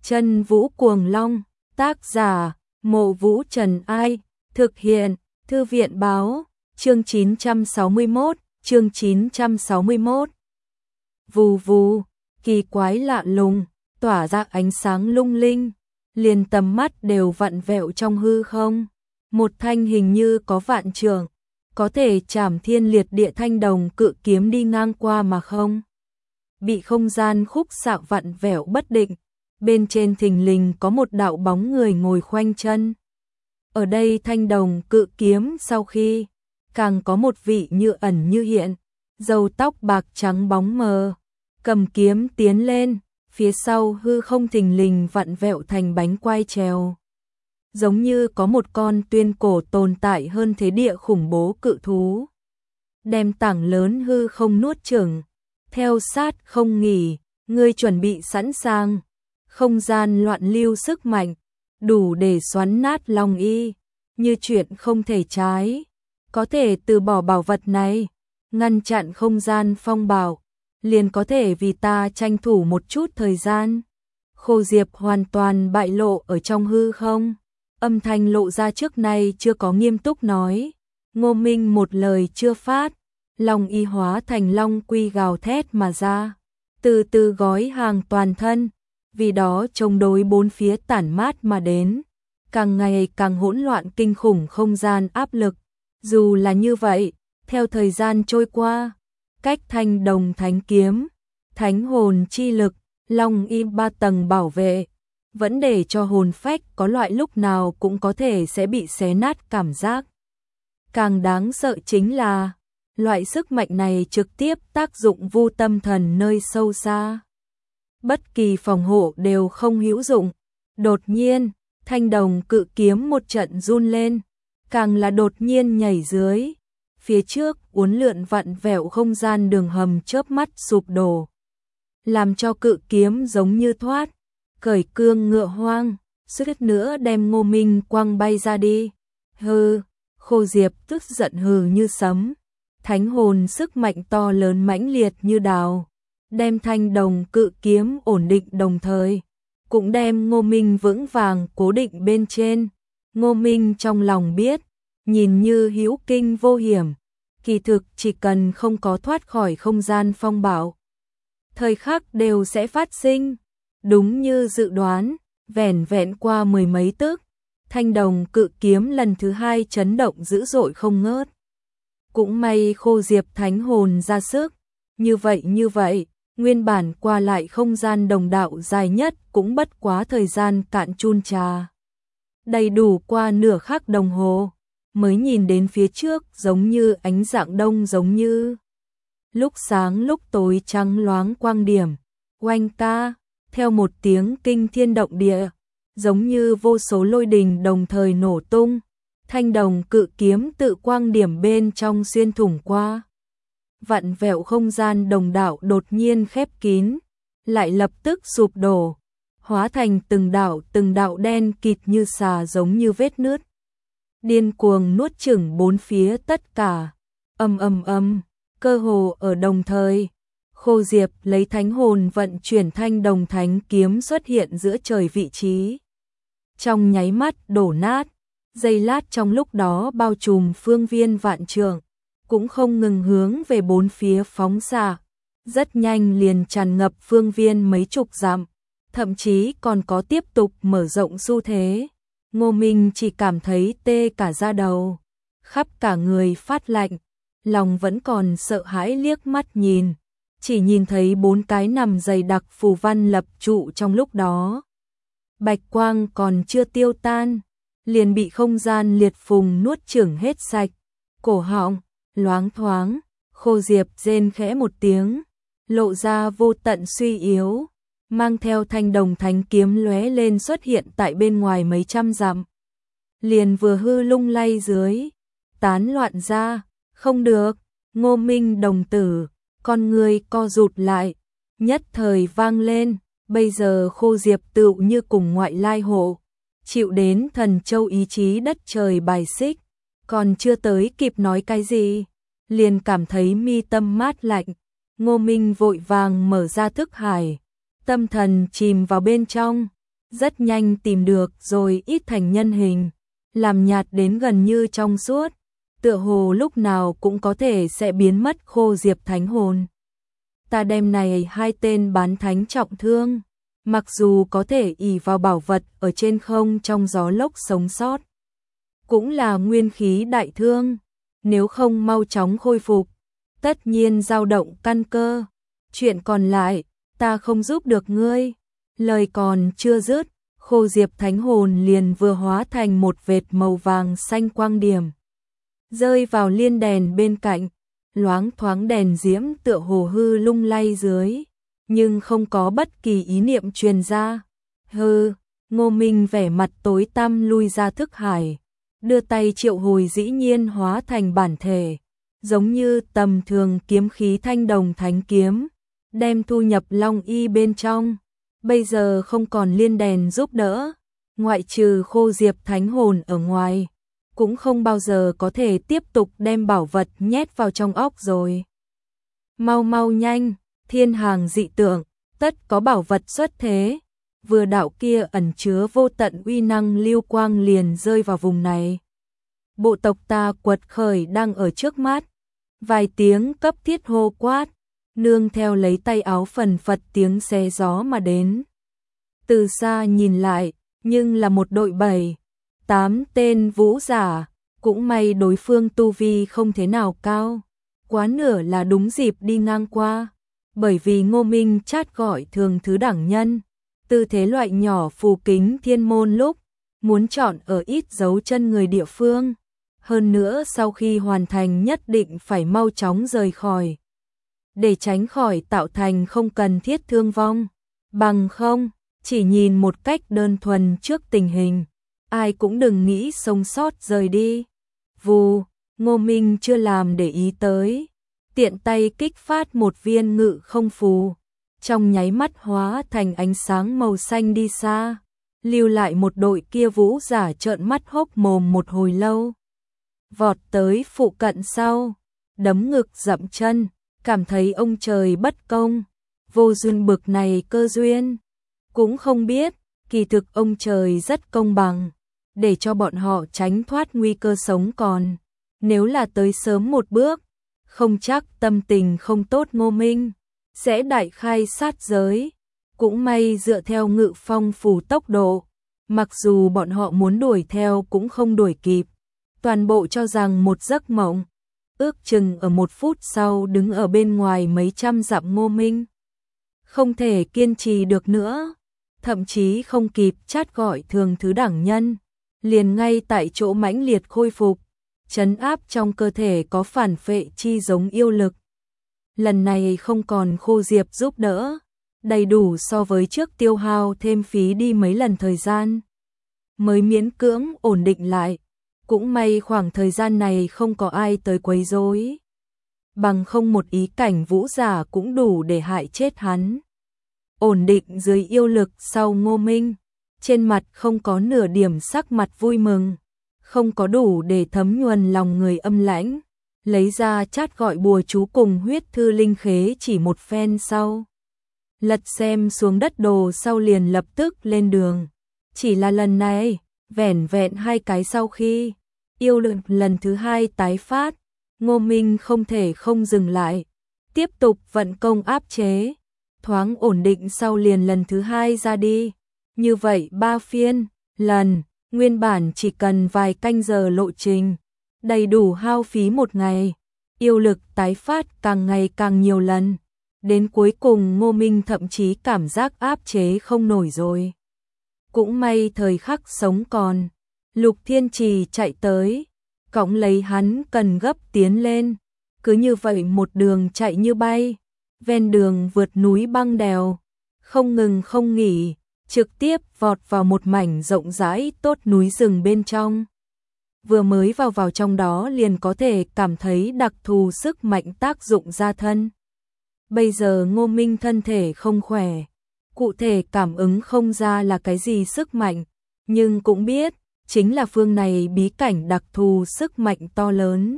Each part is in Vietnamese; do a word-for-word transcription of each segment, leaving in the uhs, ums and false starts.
Chân Vũ Cuồng Long, tác giả, Mộ Vũ Trần Ai, thực hiện, Thư viện Báo, chương chín trăm sáu mươi mốt, chương chín trăm sáu mươi mốt. Vù vù, kỳ quái lạ lùng, tỏa ra ánh sáng lung linh, liền tầm mắt đều vặn vẹo trong hư không. Một thanh hình như có vạn trượng, có thể chảm thiên liệt địa thanh đồng cự kiếm đi ngang qua mà không bị không gian khúc xạ vặn vẹo bất định. Bên trên thình lình có một đạo bóng người ngồi khoanh chân. Ở đây thanh đồng cự kiếm sau khi, càng có một vị như ẩn như hiện, râu tóc bạc trắng bóng mờ, cầm kiếm tiến lên, phía sau hư không thình lình vặn vẹo thành bánh quai trèo. Giống như có một con tuyên cổ tồn tại hơn thế địa khủng bố cự thú. Đem tảng lớn hư không nuốt chửng, theo sát không nghỉ, ngươi chuẩn bị sẵn sàng. Không gian loạn lưu sức mạnh, đủ để xoắn nát lòng y, như chuyện không thể trái. Có thể từ bỏ bảo vật này, ngăn chặn không gian phong bạo, liền có thể vì ta tranh thủ một chút thời gian. Khô Diệp hoàn toàn bại lộ ở trong hư không, âm thanh lộ ra trước nay chưa có nghiêm túc nói. Ngô Minh một lời chưa phát, lòng y hóa thành long quy gào thét mà ra, từ từ gói hàng toàn thân. Vì đó chống đối bốn phía tản mát mà đến, càng ngày càng hỗn loạn kinh khủng không gian áp lực. Dù là như vậy, theo thời gian trôi qua, cách thanh đồng thánh kiếm, thánh hồn chi lực, long y ba tầng bảo vệ, vẫn để cho hồn phách có loại lúc nào cũng có thể sẽ bị xé nát cảm giác. Càng đáng sợ chính là, loại sức mạnh này trực tiếp tác dụng vu tâm thần nơi sâu xa. Bất kỳ phòng hộ đều không hữu dụng. Đột nhiên, thanh đồng cự kiếm một trận run lên, càng là đột nhiên nhảy dưới. Phía trước uốn lượn vặn vẹo không gian đường hầm chớp mắt sụp đổ, làm cho cự kiếm giống như thoát, cởi cương ngựa hoang, suýt nữa đem Ngô Minh quăng bay ra đi. Hừ, Khô Diệp tức giận hừ như sấm, thánh hồn sức mạnh to lớn mãnh liệt như đào, đem thanh đồng cự kiếm ổn định đồng thời, cũng đem Ngô Minh vững vàng cố định bên trên. Ngô Minh trong lòng biết, nhìn như hữu kinh vô hiểm, kỳ thực chỉ cần không có thoát khỏi không gian phong bạo, thời khắc đều sẽ phát sinh. Đúng như dự đoán, vẻn vẹn qua mười mấy tức, thanh đồng cự kiếm lần thứ hai chấn động dữ dội không ngớt. Cũng may Khô Diệp thánh hồn ra sức, như vậy như vậy. Nguyên bản qua lại không gian đồng đạo dài nhất cũng bất quá thời gian cạn chun trà. Đầy đủ qua nửa khắc đồng hồ, mới nhìn đến phía trước giống như ánh dạng đông giống như. Lúc sáng lúc tối trắng loáng quang điểm, oanh ca, theo một tiếng kinh thiên động địa, giống như vô số lôi đình đồng thời nổ tung, thanh đồng cự kiếm tự quang điểm bên trong xuyên thủng qua. Vặn vẹo không gian đồng đạo đột nhiên khép kín, lại lập tức sụp đổ, hóa thành từng đạo từng đạo đen kịt như xà giống như vết nứt. Điên cuồng nuốt chửng bốn phía tất cả, âm âm âm, cơ hồ ở đồng thời. Khô Diệp lấy thánh hồn vận chuyển thanh đồng thánh kiếm xuất hiện giữa trời vị trí. Trong nháy mắt đổ nát, giây lát trong lúc đó bao trùm phương viên vạn trượng. Cũng không ngừng hướng về bốn phía phóng xạ, rất nhanh liền tràn ngập phương viên mấy chục dặm, thậm chí còn có tiếp tục mở rộng xu thế. Ngô Minh chỉ cảm thấy tê cả da đầu, khắp cả người phát lạnh, lòng vẫn còn sợ hãi liếc mắt nhìn, chỉ nhìn thấy bốn cái nằm dày đặc phù văn lập trụ trong lúc đó. Bạch quang còn chưa tiêu tan, liền bị không gian liệt phùng nuốt chửng hết sạch, cổ họng loáng thoáng, Khô Diệp rên khẽ một tiếng, lộ ra vô tận suy yếu, mang theo thanh đồng thánh kiếm lóe lên xuất hiện tại bên ngoài mấy trăm dặm. Liền vừa hư lung lay dưới, tán loạn ra, không được. Ngô Minh đồng tử, con người co rụt lại, nhất thời vang lên. Bây giờ Khô Diệp tựu như cùng ngoại lai hộ, chịu đến thần châu ý chí đất trời bài xích. Còn chưa tới kịp nói cái gì, liền cảm thấy mi tâm mát lạnh. Ngô Minh vội vàng mở ra thức hải, tâm thần chìm vào bên trong, rất nhanh tìm được rồi ít thành nhân hình, làm nhạt đến gần như trong suốt, tựa hồ lúc nào cũng có thể sẽ biến mất khô diệp thánh hồn. Ta đem này hai tên bán thánh trọng thương, mặc dù có thể ỷ vào bảo vật ở trên không trong gió lốc sống sót, cũng là nguyên khí đại thương, nếu không mau chóng khôi phục, tất nhiên dao động căn cơ. Chuyện còn lại, ta không giúp được ngươi. Lời còn chưa dứt, khô diệp thánh hồn liền vừa hóa thành một vệt màu vàng xanh quang điểm, rơi vào liên đèn bên cạnh, loáng thoáng đèn diễm tựa hồ hư lung lay dưới, nhưng không có bất kỳ ý niệm truyền ra. Hừ, Ngô Minh vẻ mặt tối tăm lui ra thức hải, đưa tay triệu hồi dĩ nhiên hóa thành bản thể, giống như tầm thường kiếm khí thanh đồng thánh kiếm, đem thu nhập long y bên trong. Bây giờ không còn liên đèn giúp đỡ, ngoại trừ khô diệp thánh hồn ở ngoài, cũng không bao giờ có thể tiếp tục đem bảo vật nhét vào trong óc rồi. Mau mau nhanh, thiên hàng dị tượng, tất có bảo vật xuất thế. Vừa đạo kia ẩn chứa vô tận uy năng lưu quang liền rơi vào vùng này. Bộ tộc ta quật khởi đang ở trước mắt. Vài tiếng cấp thiết hô quát, nương theo lấy tay áo phần phật tiếng xé gió mà đến. Từ xa nhìn lại, nhưng là một đội bảy, tám tên vũ giả, cũng may đối phương tu vi không thế nào cao, quá nửa là đúng dịp đi ngang qua, bởi vì Ngô Minh chát gọi thường thứ đẳng nhân, tư thế loại nhỏ phù kính thiên môn lúc, muốn chọn ở ít dấu chân người địa phương, hơn nữa sau khi hoàn thành nhất định phải mau chóng rời khỏi, để tránh khỏi tạo thành không cần thiết thương vong, bằng không, chỉ nhìn một cách đơn thuần trước tình hình, ai cũng đừng nghĩ sống sót rời đi. Vù, Ngô Minh chưa làm để ý tới, tiện tay kích phát một viên ngự không phù, trong nháy mắt hóa thành ánh sáng màu xanh đi xa, lưu lại một đội kia vũ giả trợn mắt hốc mồm một hồi lâu. Vọt tới phụ cận sau, đấm ngực dậm chân, cảm thấy ông trời bất công, vô duyên bực này cơ duyên, cũng không biết, kỳ thực ông trời rất công bằng, để cho bọn họ tránh thoát nguy cơ sống còn, nếu là tới sớm một bước, không chắc tâm tình không tốt Ngô Minh sẽ đại khai sát giới, cũng may dựa theo ngự phong phù tốc độ, mặc dù bọn họ muốn đuổi theo cũng không đuổi kịp, toàn bộ cho rằng một giấc mộng, ước chừng ở một phút sau đứng ở bên ngoài mấy trăm dặm Ngô Minh. Không thể kiên trì được nữa, thậm chí không kịp chát gọi thường thứ đẳng nhân, liền ngay tại chỗ mãnh liệt khôi phục, trấn áp trong cơ thể có phản phệ chi giống yêu lực. Lần này không còn khô diệp giúp đỡ, đầy đủ so với trước tiêu hao thêm phí đi mấy lần thời gian, mới miễn cưỡng ổn định lại. Cũng may khoảng thời gian này không có ai tới quấy rối, bằng không một ý cảnh vũ giả cũng đủ để hại chết hắn. Ổn định dưới yêu lực sau Ngô Minh, trên mặt không có nửa điểm sắc mặt vui mừng, không có đủ để thấm nhuần lòng người âm lãnh, lấy ra chát gọi bùa chú cùng huyết thư linh khế chỉ một phen sau. Lật xem xuống đất đồ sau liền lập tức lên đường, chỉ là lần này, vẻn vẹn hai cái sau khi yêu lực lần thứ hai tái phát, Ngô Minh không thể không dừng lại, tiếp tục vận công áp chế, thoáng ổn định sau liền lần thứ hai ra đi. Như vậy ba phiên, lần, nguyên bản chỉ cần vài canh giờ lộ trình, đầy đủ hao phí một ngày, yêu lực tái phát càng ngày càng nhiều lần, đến cuối cùng Ngô Minh thậm chí cảm giác áp chế không nổi rồi. Cũng may thời khắc sống còn, Lục Thiên Trì chạy tới, cõng lấy hắn cần gấp tiến lên, cứ như vậy một đường chạy như bay, ven đường vượt núi băng đèo, không ngừng không nghỉ, trực tiếp vọt vào một mảnh rộng rãi tốt núi rừng bên trong. Vừa mới vào vào trong đó liền có thể cảm thấy đặc thù sức mạnh tác dụng ra thân. Bây giờ Ngô Minh thân thể không khỏe, cụ thể cảm ứng không ra là cái gì sức mạnh, nhưng cũng biết, chính là phương này bí cảnh đặc thù sức mạnh to lớn.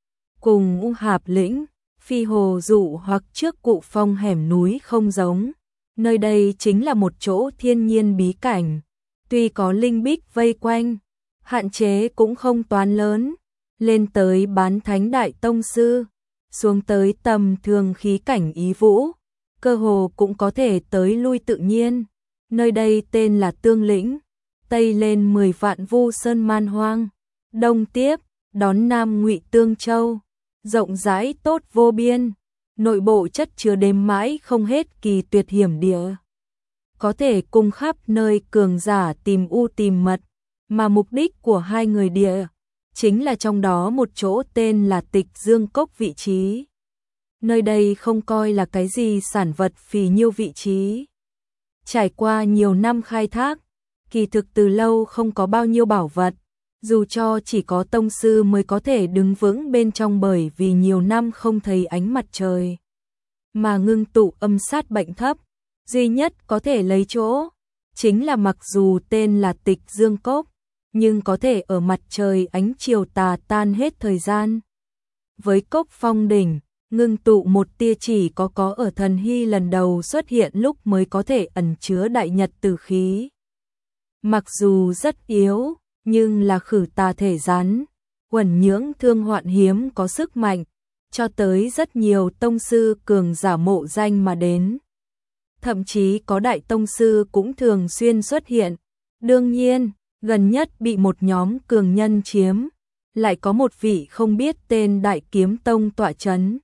Cùng U Hạp Lĩnh, Phi Hồ Dụ hoặc trước Cụ Phong hẻm núi không giống, Nơi đây chính là một chỗ thiên nhiên bí cảnh, tuy có linh bích vây quanh, hạn chế cũng không toán lớn, lên tới bán thánh đại tông sư, xuống tới tầm thường khí cảnh ý vũ, cơ hồ cũng có thể tới lui tự nhiên. Nơi đây tên là Tương Lĩnh, tây lên mười vạn vu sơn man hoang, đông tiếp đón nam Ngụy Tương Châu, rộng rãi tốt vô biên, nội bộ chất chứa đếm mãi không hết kỳ tuyệt hiểm địa, có thể cùng khắp nơi cường giả tìm u tìm mật, mà mục đích của hai người địa chính là trong đó một chỗ tên là Tịch Dương Cốc vị trí. Nơi đây không coi là cái gì sản vật phì nhiêu vị trí. Trải qua nhiều năm khai thác, kỳ thực từ lâu không có bao nhiêu bảo vật, dù cho chỉ có tông sư mới có thể đứng vững bên trong bởi vì nhiều năm không thấy ánh mặt trời. Mà ngưng tụ âm sát bệnh thấp, duy nhất có thể lấy chỗ, chính là mặc dù tên là Tịch Dương Cốc, nhưng có thể ở mặt trời ánh chiều tà tan hết thời gian. Với cốc phong đỉnh, ngưng tụ một tia chỉ có có ở thần hy lần đầu xuất hiện lúc mới có thể ẩn chứa đại nhật tử khí. Mặc dù rất yếu, nhưng là khử tà thể rắn, quẩn nhưỡng thương hoạn hiếm có sức mạnh, cho tới rất nhiều tông sư cường giả mộ danh mà đến. Thậm chí có đại tông sư cũng thường xuyên xuất hiện. Đương nhiên, gần nhất bị một nhóm cường nhân chiếm, lại có một vị không biết tên Đại Kiếm Tông tọa chấn.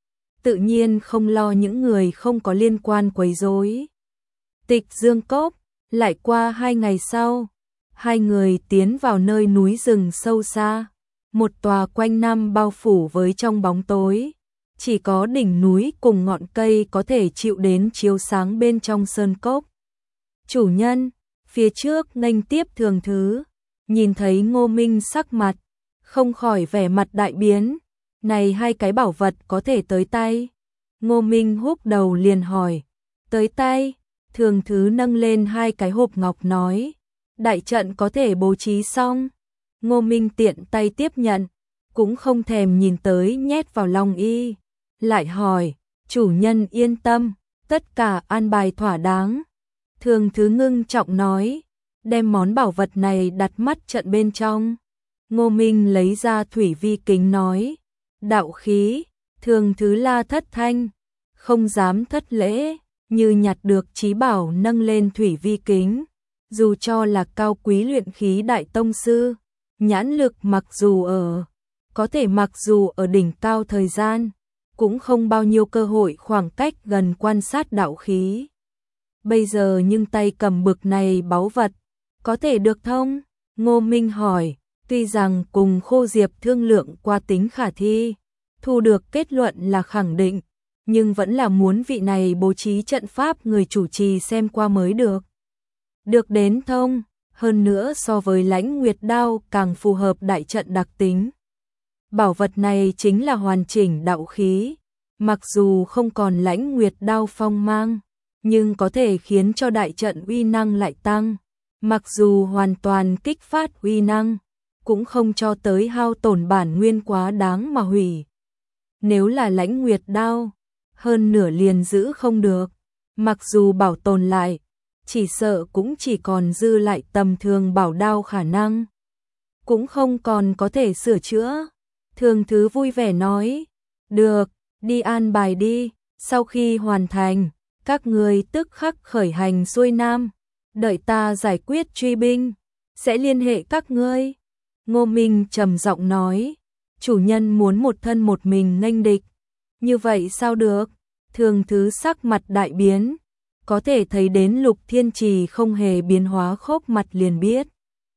Tự nhiên không lo những người không có liên quan quấy rối. Tịch Dương Cốc, lại qua hai ngày sau, hai người tiến vào nơi núi rừng sâu xa, một tòa quanh năm bao phủ với trong bóng tối, chỉ có đỉnh núi cùng ngọn cây có thể chịu đến chiếu sáng bên trong sơn cốc. Chủ nhân, phía trước nghênh tiếp Thường Thứ, nhìn thấy Ngô Minh sắc mặt, không khỏi vẻ mặt đại biến, này hai cái bảo vật có thể tới tay. Ngô Minh húc đầu liền hỏi, tới tay? Thường Thứ nâng lên hai cái hộp ngọc nói, đại trận có thể bố trí xong. Ngô Minh tiện tay tiếp nhận, cũng không thèm nhìn tới nhét vào lòng y, lại hỏi, chủ nhân yên tâm, tất cả an bài thỏa đáng. Thường Thứ ngưng trọng nói, đem món bảo vật này đặt mắt trận bên trong. Ngô Minh lấy ra thủy vi kính nói, đạo khí. Thường Thứ la thất thanh, không dám thất lễ, như nhặt được chí bảo nâng lên thủy vi kính. Dù cho là cao quý luyện khí đại tông sư, nhãn lực mặc dù ở, có thể mặc dù ở đỉnh cao thời gian, cũng không bao nhiêu cơ hội khoảng cách gần quan sát đạo khí. Bây giờ nhưng tay cầm bực này báu vật, có thể được thông? Ngô Minh hỏi, tuy rằng cùng Khô Diệp thương lượng qua tính khả thi, thu được kết luận là khẳng định, nhưng vẫn là muốn vị này bố trí trận pháp người chủ trì xem qua mới được. Được đến thông, hơn nữa so với Lãnh Nguyệt Đao càng phù hợp đại trận đặc tính. Bảo vật này chính là hoàn chỉnh đạo khí, mặc dù không còn Lãnh Nguyệt Đao phong mang, nhưng có thể khiến cho đại trận uy năng lại tăng. Mặc dù hoàn toàn kích phát uy năng, cũng không cho tới hao tổn bản nguyên quá đáng mà hủy. Nếu là Lãnh Nguyệt Đao, hơn nửa liền giữ không được, mặc dù bảo tồn lại, chỉ sợ cũng chỉ còn dư lại tầm thường bảo đao khả năng, cũng không còn có thể sửa chữa. Thường Thứ vui vẻ nói, được, đi an bài đi, sau khi hoàn thành, các người tức khắc khởi hành xuôi nam, đợi ta giải quyết truy binh, sẽ liên hệ các ngươi. Ngô Minh trầm giọng nói, chủ nhân muốn một thân một mình nghênh địch, như vậy sao được? Thường Thứ sắc mặt đại biến, có thể thấy đến Lục Thiên Trì không hề biến hóa khốc mặt liền biết.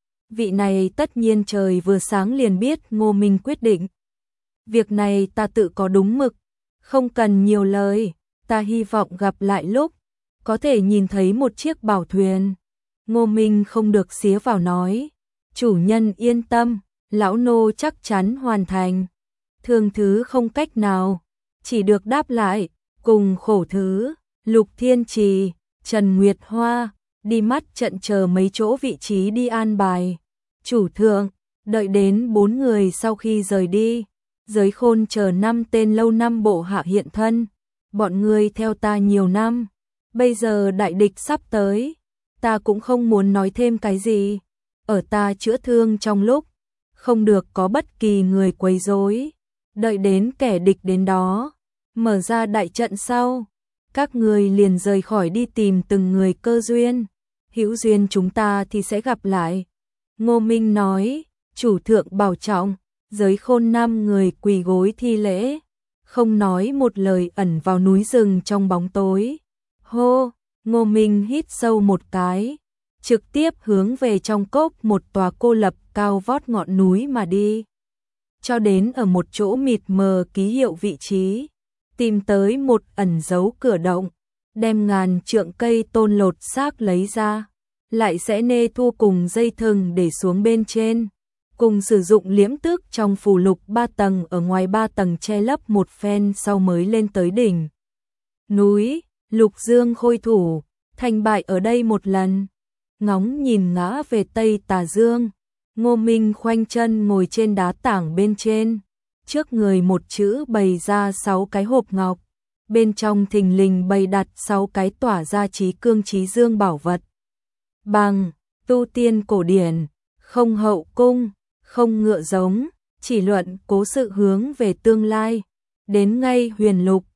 Vị này tất nhiên trời vừa sáng liền biết Ngô Minh quyết định. Việc này ta tự có đúng mực, không cần nhiều lời, ta hy vọng gặp lại lúc, có thể nhìn thấy một chiếc bảo thuyền. Ngô Minh không được xía vào nói, chủ nhân yên tâm, lão nô chắc chắn hoàn thành. Thường Thứ không cách nào, chỉ được đáp lại, cùng Khổ Thứ, Lục Thiên Trì, Trần Nguyệt Hoa, đi mắt trận chờ mấy chỗ vị trí đi an bài. Chủ thượng, đợi đến bốn người sau khi rời đi, Giới Khôn chờ năm tên lâu năm bộ hạ hiện thân, bọn người theo ta nhiều năm, Bây giờ đại địch sắp tới, ta cũng không muốn nói thêm cái gì. Ở ta chữa thương trong lúc, không được có bất kỳ người quấy rối. Đợi đến kẻ địch đến đó, mở ra đại trận sau, các người liền rời khỏi đi tìm từng người cơ duyên. Hữu duyên chúng ta thì sẽ gặp lại. Ngô Minh nói, chủ thượng bảo trọng. Giới Khôn năm người quỳ gối thi lễ, không nói một lời ẩn vào núi rừng trong bóng tối. Hô, Ngô Minh hít sâu một cái, trực tiếp hướng về trong cốc một tòa cô lập cao vót ngọn núi mà đi. Cho đến ở một chỗ mịt mờ ký hiệu vị trí, tìm tới một ẩn dấu cửa động, đem ngàn trượng cây tôn lột xác lấy ra, lại sẽ nê thu cùng dây thừng để xuống bên trên, cùng sử dụng liễm tước trong phù lục ba tầng ở ngoài ba tầng che lấp một phen sau mới lên tới đỉnh núi. Lục Dương khôi thủ, thành bại ở đây một lần. Ngóng nhìn ngã về Tây Tà Dương, Ngô Minh khoanh chân ngồi trên đá tảng bên trên, trước người một chữ bày ra sáu cái hộp ngọc, bên trong thình lình bày đặt sáu cái tỏa ra trí cương trí dương bảo vật. Bằng, tu tiên cổ điển, không hậu cung, không ngựa giống, chỉ luận cố sự hướng về tương lai, đến ngay huyền lục,